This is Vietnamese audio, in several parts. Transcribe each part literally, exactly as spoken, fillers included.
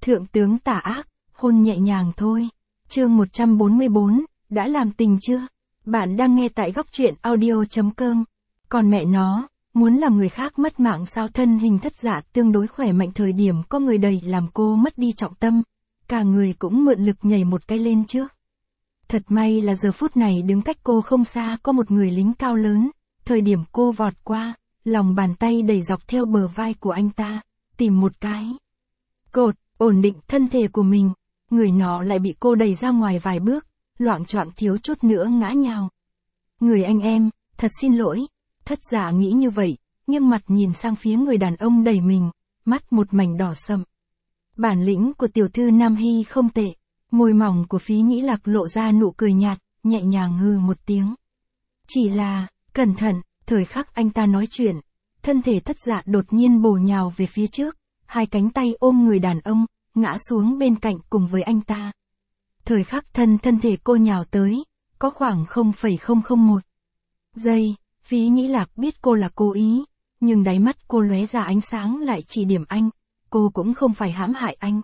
Thượng tướng tà ác, hôn nhẹ nhàng thôi. Chương một trăm bốn mươi bốn, đã làm tình chưa? Bạn đang nghe tại góc truyện audio chấm com. Còn mẹ nó, muốn làm người khác mất mạng sao? Thân hình Thất Dạ tương đối khỏe mạnh thời điểm có người đẩy làm cô mất đi trọng tâm. Cả người cũng mượn lực nhảy một cái lên trước. Thật may là giờ phút này đứng cách cô không xa có một người lính cao lớn. Thời điểm cô vọt qua, lòng bàn tay đẩy dọc theo bờ vai của anh ta, tìm một cái cột, ổn định thân thể của mình. Người nọ lại bị cô đẩy ra ngoài vài bước, loạng choạng thiếu chút nữa ngã nhào. Người anh em, thật xin lỗi. Thất Dạ nghĩ như vậy, nghiêng mặt nhìn sang phía người đàn ông đẩy mình, mắt một mảnh đỏ sậm. Bản lĩnh của tiểu thư Nam Hy không tệ. Môi mỏng của Phí Nhĩ Lạc lộ ra nụ cười nhạt, nhẹ nhàng hừ một tiếng. Chỉ là, cẩn thận, thời khắc anh ta nói chuyện, thân thể Thất Dạ đột nhiên bổ nhào về phía trước, hai cánh tay ôm người đàn ông, ngã xuống bên cạnh cùng với anh ta. Thời khắc thân thân thể cô nhào tới, có khoảng không phẩy không không một giây, Phí Nhĩ Lạc biết cô là cố ý, nhưng đáy mắt cô lóe ra ánh sáng lại chỉ điểm anh, cô cũng không phải hãm hại anh.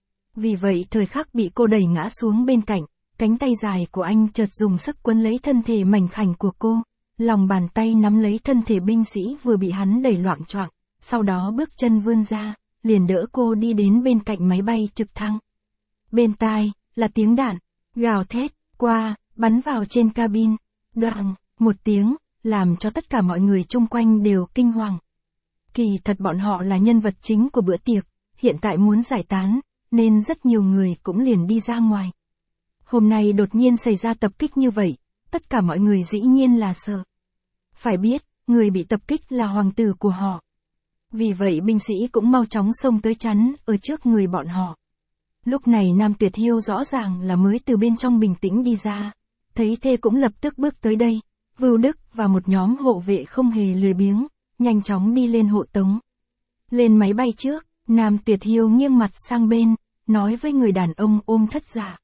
Vì vậy thời khắc bị cô đẩy ngã xuống bên cạnh, cánh tay dài của anh chợt dùng sức quấn lấy thân thể mảnh khảnh của cô, lòng bàn tay nắm lấy thân thể binh sĩ vừa bị hắn đẩy loạng choạng, sau đó bước chân vươn ra, liền đỡ cô đi đến bên cạnh máy bay trực thăng. Bên tai, là tiếng đạn, gào thét, qua, bắn vào trên cabin, đoàng, một tiếng, làm cho tất cả mọi người chung quanh đều kinh hoàng. Kỳ thật bọn họ là nhân vật chính của bữa tiệc, hiện tại muốn giải tán, nên rất nhiều người cũng liền đi ra ngoài. Hôm nay đột nhiên xảy ra tập kích như vậy, tất cả mọi người dĩ nhiên là sợ. Phải biết, người bị tập kích là hoàng tử của họ. Vì vậy binh sĩ cũng mau chóng xông tới chắn ở trước người bọn họ. Lúc này Nam Tuyệt Hiêu rõ ràng là mới từ bên trong bình tĩnh đi ra, thấy thế cũng lập tức bước tới đây. Vưu Đức và một nhóm hộ vệ không hề lười biếng, nhanh chóng đi lên hộ tống. Lên máy bay trước, Nam Tuyệt Hiêu nghiêng mặt sang bên, nói với người đàn ông ôm Thất Dạ.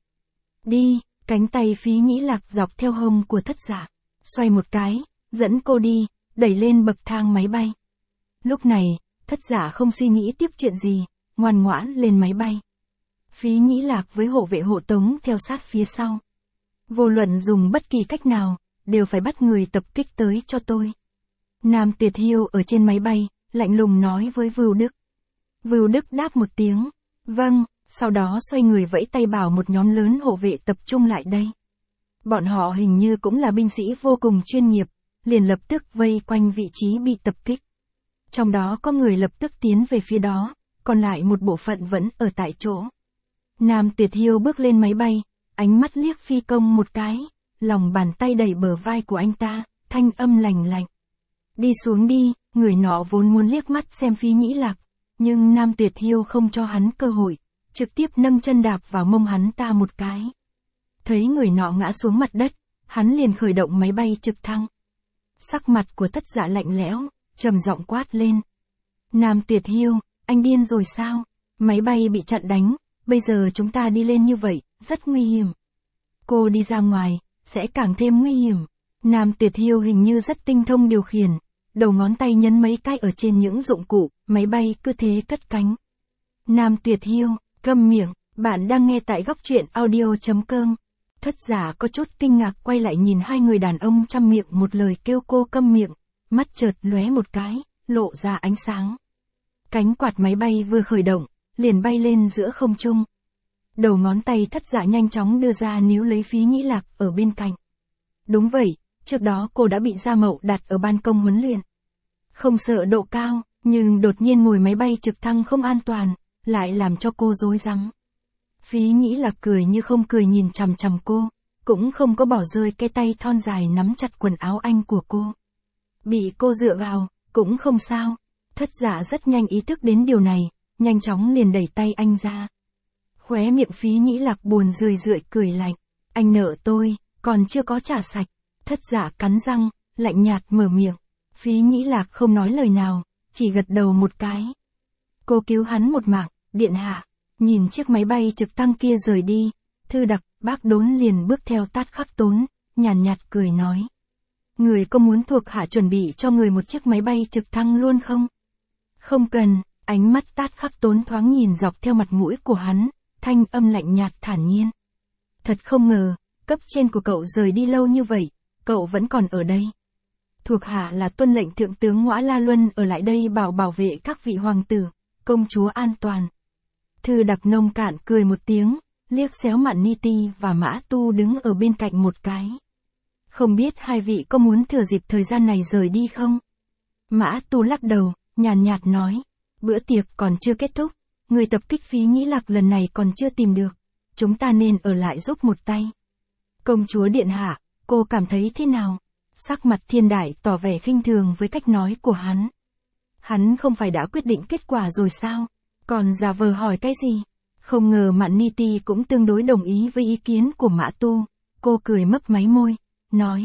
Đi, cánh tay Phí Nhĩ Lạc dọc theo hông của Thất Dạ, xoay một cái, dẫn cô đi, đẩy lên bậc thang máy bay. Lúc này, Thất Dạ không suy nghĩ tiếp chuyện gì, ngoan ngoãn lên máy bay. Phí Nhĩ Lạc với hộ vệ hộ tống theo sát phía sau. Vô luận dùng bất kỳ cách nào, đều phải bắt người tập kích tới cho tôi. Nam Tuyệt Hiêu ở trên máy bay, lạnh lùng nói với Vưu Đức. Vưu Đức đáp một tiếng, vâng, sau đó xoay người vẫy tay bảo một nhóm lớn hộ vệ tập trung lại đây. Bọn họ hình như cũng là binh sĩ vô cùng chuyên nghiệp, liền lập tức vây quanh vị trí bị tập kích. Trong đó có người lập tức tiến về phía đó, còn lại một bộ phận vẫn ở tại chỗ. Nam Tuyệt Hiêu bước lên máy bay, ánh mắt liếc phi công một cái, lòng bàn tay đẩy bờ vai của anh ta, thanh âm lành lạnh. Đi xuống đi, người nọ vốn muốn liếc mắt xem Phí Nhĩ Lạc, nhưng Nam Tuyệt Hiêu không cho hắn cơ hội, trực tiếp nâng chân đạp vào mông hắn ta một cái. Thấy người nọ ngã xuống mặt đất, hắn liền khởi động máy bay trực thăng. Sắc mặt của Thất Dạ lạnh lẽo, trầm giọng quát lên. Nam Tuyệt Hiêu, anh điên rồi sao? Máy bay bị chặn đánh, bây giờ chúng ta đi lên như vậy, rất nguy hiểm. Cô đi ra ngoài, sẽ càng thêm nguy hiểm. Nam Tuyệt Hiêu hình như rất tinh thông điều khiển, đầu ngón tay nhấn mấy cái ở trên những dụng cụ, máy bay cứ thế cất cánh. Nam Tuyệt Hiêu, câm miệng, bạn đang nghe tại góc truyện audio chấm com. Thất Dạ có chút kinh ngạc quay lại nhìn hai người đàn ông trăm miệng một lời kêu cô câm miệng, mắt chợt lóe một cái, lộ ra ánh sáng. Cánh quạt máy bay vừa khởi động, liền bay lên giữa không trung. Đầu ngón tay Thất Dạ nhanh chóng đưa ra níu lấy Phí Nhĩ Lạc ở bên cạnh. Đúng vậy, trước đó cô đã bị Gia Mậu đặt ở ban công huấn luyện. Không sợ độ cao, nhưng đột nhiên ngồi máy bay trực thăng không an toàn, lại làm cho cô rối rắm. Phí Nhĩ Lạc cười như không cười nhìn chằm chằm cô, cũng không có bỏ rơi cái tay thon dài nắm chặt quần áo anh của cô. Bị cô dựa vào, cũng không sao. Thất Dạ rất nhanh ý thức đến điều này, nhanh chóng liền đẩy tay anh ra. Khóe miệng Phí Nhĩ Lạc buồn rười rượi cười lạnh. Anh nợ tôi, còn chưa có trả sạch. Thất Dạ cắn răng, lạnh nhạt mở miệng. Phí Nhĩ Lạc không nói lời nào, chỉ gật đầu một cái. Cô cứu hắn một mạng, điện hạ. Nhìn chiếc máy bay trực thăng kia rời đi, Thư Đặc, Bác Đốn liền bước theo Tát Khắc Tốn, nhàn nhạt, nhạt cười nói. Người có muốn thuộc hạ chuẩn bị cho người một chiếc máy bay trực thăng luôn không? Không cần, Ánh mắt Tát Khắc Tốn thoáng nhìn dọc theo mặt mũi của hắn, thanh âm lạnh nhạt thản nhiên. Thật không ngờ, cấp trên của cậu rời đi lâu như vậy, cậu vẫn còn ở đây. Thuộc hạ là tuân lệnh thượng tướng Ngõa La Luân ở lại đây bảo bảo vệ các vị hoàng tử, công chúa an toàn. Thư Đặc nông cạn cười một tiếng, liếc xéo Mạn Ni Ti và Mã Tu đứng ở bên cạnh một cái. Không biết hai vị có muốn thừa dịp thời gian này rời đi không? Mã Tu lắc đầu, nhàn nhạt nói, bữa tiệc còn chưa kết thúc, người tập kích Phí Nhĩ Lạc lần này còn chưa tìm được, chúng ta nên ở lại giúp một tay. Công chúa điện hạ, cô cảm thấy thế nào? Sắc mặt Thiên Đại tỏ vẻ khinh thường với cách nói của hắn. Hắn không phải đã quyết định kết quả rồi sao? Còn giả vờ hỏi cái gì? Không ngờ Mạn Ni Ti cũng tương đối đồng ý với ý kiến của Mã Tu. Cô cười mấp máy môi, nói.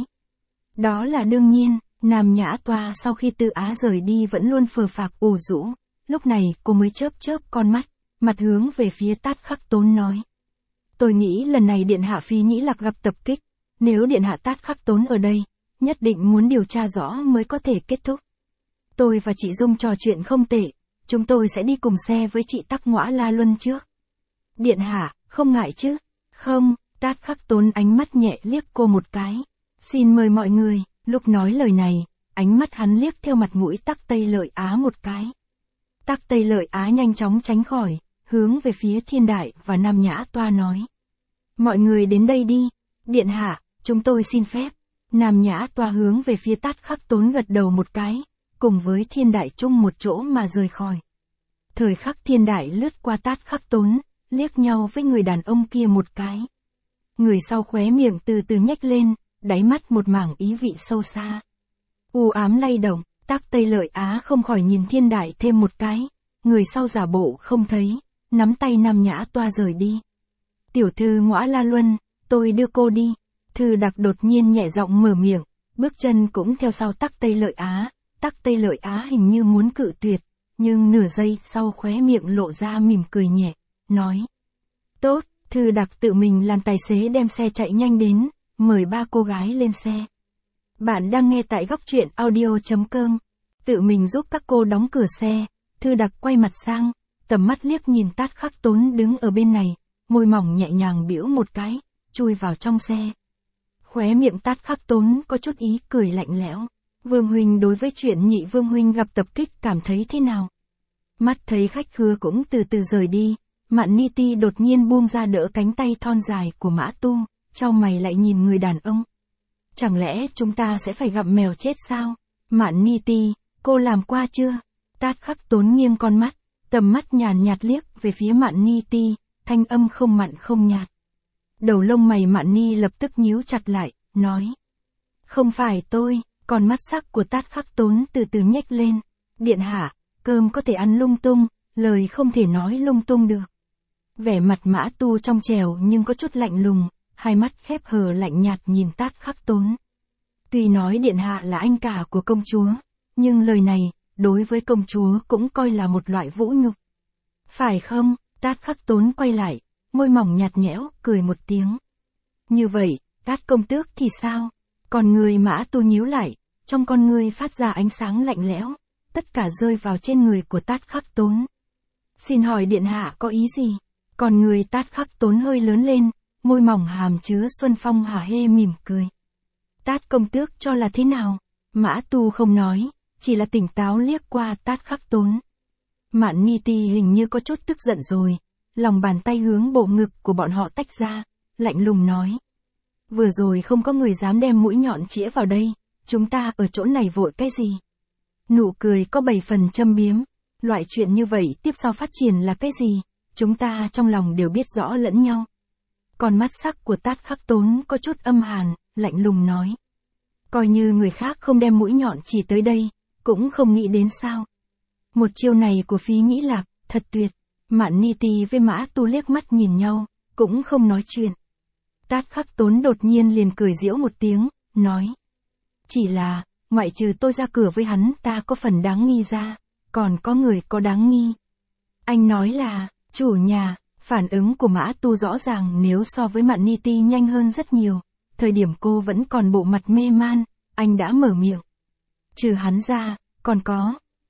Đó là đương nhiên, Nam Nhã Toa sau khi Tư Á rời đi vẫn luôn phờ phạc ủ rũ. Lúc này cô mới chớp chớp con mắt, mặt hướng về phía Tát Khắc Tốn nói. Tôi nghĩ lần này Điện hạ Phí Nhĩ Lạc gặp tập kích. Nếu Điện hạ Tát Khắc Tốn ở đây, nhất định muốn điều tra rõ mới có thể kết thúc. Tôi và chị Dung trò chuyện không tệ, chúng tôi sẽ đi cùng xe với chị Tắc Ngõa La Luân trước. Điện hạ, không ngại chứ? Không, Tát Khắc Tốn ánh mắt nhẹ liếc cô một cái. Xin mời mọi người, lúc nói lời này, ánh mắt hắn liếc theo mặt mũi Tắc Tây Lợi Á một cái. Tắc Tây Lợi Á nhanh chóng tránh khỏi, hướng về phía Thiên Đại và Nam Nhã Toa nói. Mọi người đến đây đi, Điện hạ, chúng tôi xin phép. Nam Nhã Toa hướng về phía Tát Khắc Tốn gật đầu một cái, cùng với Thiên Đại chung một chỗ mà rời khỏi. Thời khắc Thiên Đại lướt qua Tát Khắc Tốn, liếc nhau với người đàn ông kia một cái. Người sau khóe miệng từ từ nhếch lên, đáy mắt một mảng ý vị sâu xa. U ám lay động, Tắc Tây Lợi Á không khỏi nhìn Thiên Đại thêm một cái, người sau giả bộ không thấy, nắm tay Nam Nhã Toa rời đi. Tiểu thư Ngõa La Luân, tôi đưa cô đi. Thư Đặc đột nhiên nhẹ giọng mở miệng, bước chân cũng theo sau Tắc Tây Lợi Á. Tắc Tây Lợi Á hình như muốn cự tuyệt, nhưng nửa giây sau khóe miệng lộ ra mỉm cười nhẹ, nói. Tốt, Thư Đặc tự mình làm tài xế đem xe chạy nhanh đến, mời ba cô gái lên xe. Bạn đang nghe tại góc truyện audio chấm com. Tự mình giúp các cô đóng cửa xe, Thư Đặc quay mặt sang, tầm mắt liếc nhìn Tát Khắc Tốn đứng ở bên này, môi mỏng nhẹ nhàng bĩu một cái, chui vào trong xe. Khóe miệng Tát Khắc Tốn có chút ý cười lạnh lẽo. Vương huynh đối với chuyện Nhị Vương huynh gặp tập kích cảm thấy thế nào? Mắt thấy khách khứa cũng từ từ rời đi, Mạn Ni Ti đột nhiên buông ra đỡ cánh tay thon dài của Mã Tu, chau mày lại nhìn người đàn ông. Chẳng lẽ chúng ta sẽ phải gặp mèo chết sao? Mạn Ni Ti, cô làm qua chưa? Tát Khắc Tốn nghiêng con mắt, tầm mắt nhàn nhạt liếc về phía Mạn Ni Ti, thanh âm không mặn không nhạt. Đầu lông mày Mạn Ni lập tức nhíu chặt lại, nói. Không phải tôi, còn mắt sắc của Tát Khắc Tốn từ từ nhếch lên. Điện hạ, cơm có thể ăn lung tung, lời không thể nói lung tung được. Vẻ mặt Mã Tu trong trẻo nhưng có chút lạnh lùng, hai mắt khép hờ lạnh nhạt nhìn Tát Khắc Tốn. Tuy nói điện hạ là anh cả của công chúa, nhưng lời này, đối với công chúa cũng coi là một loại vũ nhục. Phải không? Tát Khắc Tốn quay lại, môi mỏng nhạt nhẽo, cười một tiếng. Như vậy, Tát công tước thì sao? Còn người Mã Tu nhíu lại, trong con người phát ra ánh sáng lạnh lẽo, tất cả rơi vào trên người của Tát Khắc Tốn. Xin hỏi điện hạ có ý gì? Còn người Tát Khắc Tốn hơi lớn lên, môi mỏng hàm chứa xuân phong hả hê mỉm cười. Tát công tước cho là thế nào? Mã Tu không nói, chỉ là tỉnh táo liếc qua Tát Khắc Tốn. Mạn Ni Ti hình như có chút tức giận rồi, lòng bàn tay hướng bộ ngực của bọn họ tách ra, lạnh lùng nói. Vừa rồi không có người dám đem mũi nhọn chĩa vào đây, chúng ta ở chỗ này vội cái gì? Nụ cười có bảy phần châm biếm, loại chuyện như vậy tiếp sau phát triển là cái gì? Chúng ta trong lòng đều biết rõ lẫn nhau. Còn mắt sắc của Tát Khắc Tốn có chút âm hàn, lạnh lùng nói. Coi như người khác không đem mũi nhọn chỉ tới đây, cũng không nghĩ đến sao. Một chiêu này của Phí Nhĩ Lạc, thật tuyệt. Mạn Ni Ti với Mã Tu liếc mắt nhìn nhau, cũng không nói chuyện. Tát Khắc Tốn đột nhiên liền cười giễu một tiếng, nói. Chỉ là, ngoại trừ tôi ra cửa với hắn ta có phần đáng nghi ra, còn có người có đáng nghi. Anh nói là, chủ nhà, phản ứng của Mã Tu rõ ràng nếu so với Mạn Ni Ti nhanh hơn rất nhiều. Thời điểm cô vẫn còn bộ mặt mê man, anh đã mở miệng. Trừ hắn ra, còn có.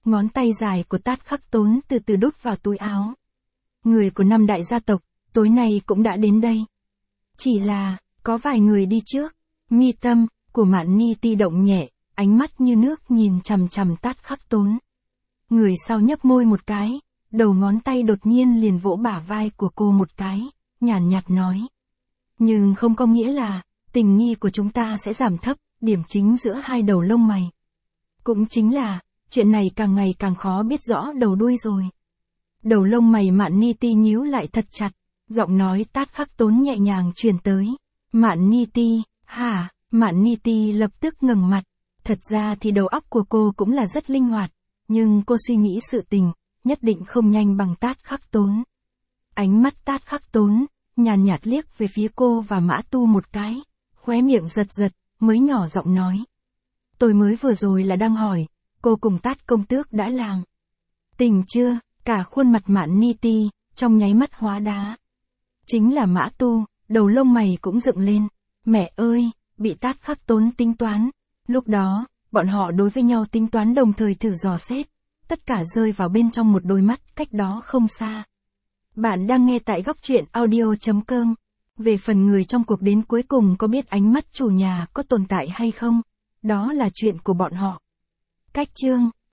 ngón tay dài của Tát Khắc Tốn từ từ đút vào túi áo. Người của năm đại gia tộc, tối nay cũng đã đến đây. Chỉ là, có vài người đi trước. Mi tâm của Mạn Ni Ti động nhẹ, ánh mắt như nước nhìn chằm chằm Tát Khắc Tốn. Người sau nhấp môi một cái, đầu ngón tay đột nhiên liền vỗ bả vai của cô một cái, nhàn nhạt nói. Nhưng không có nghĩa là, tình nghi của chúng ta sẽ giảm thấp, điểm chính giữa hai đầu lông mày. Cũng chính là, chuyện này càng ngày càng khó biết rõ đầu đuôi rồi. Đầu lông mày Mạn Ni Ti nhíu lại thật chặt, giọng nói Tát Khắc Tốn nhẹ nhàng truyền tới. Mạn Ni Ti, hả? Mạn Ni Ti lập tức ngẩng mặt. Thật ra thì đầu óc của cô cũng là rất linh hoạt, nhưng cô suy nghĩ sự tình, nhất định không nhanh bằng Tát Khắc Tốn. Ánh mắt Tát Khắc Tốn, nhàn nhạt liếc về phía cô và Mã Tu một cái, khóe miệng giật giật, mới nhỏ giọng nói. Tôi mới vừa rồi là đang hỏi, cô cùng Tát công tước đã làm tình chưa? Cả khuôn mặt Mạn Ni Ti, trong nháy mắt hóa đá. Chính là Mã Tu, đầu lông mày cũng dựng lên. Mẹ ơi, bị Tát Khắc Tốn tính toán. Lúc đó, bọn họ đối với nhau tính toán đồng thời thử dò xét. Tất cả rơi vào bên trong một đôi mắt cách đó không xa. Bạn đang nghe tại góc truyện audio chấm com. Về phần người trong cuộc đến cuối cùng có biết ánh mắt chủ nhà có tồn tại hay không, đó là chuyện của bọn họ. Cách chương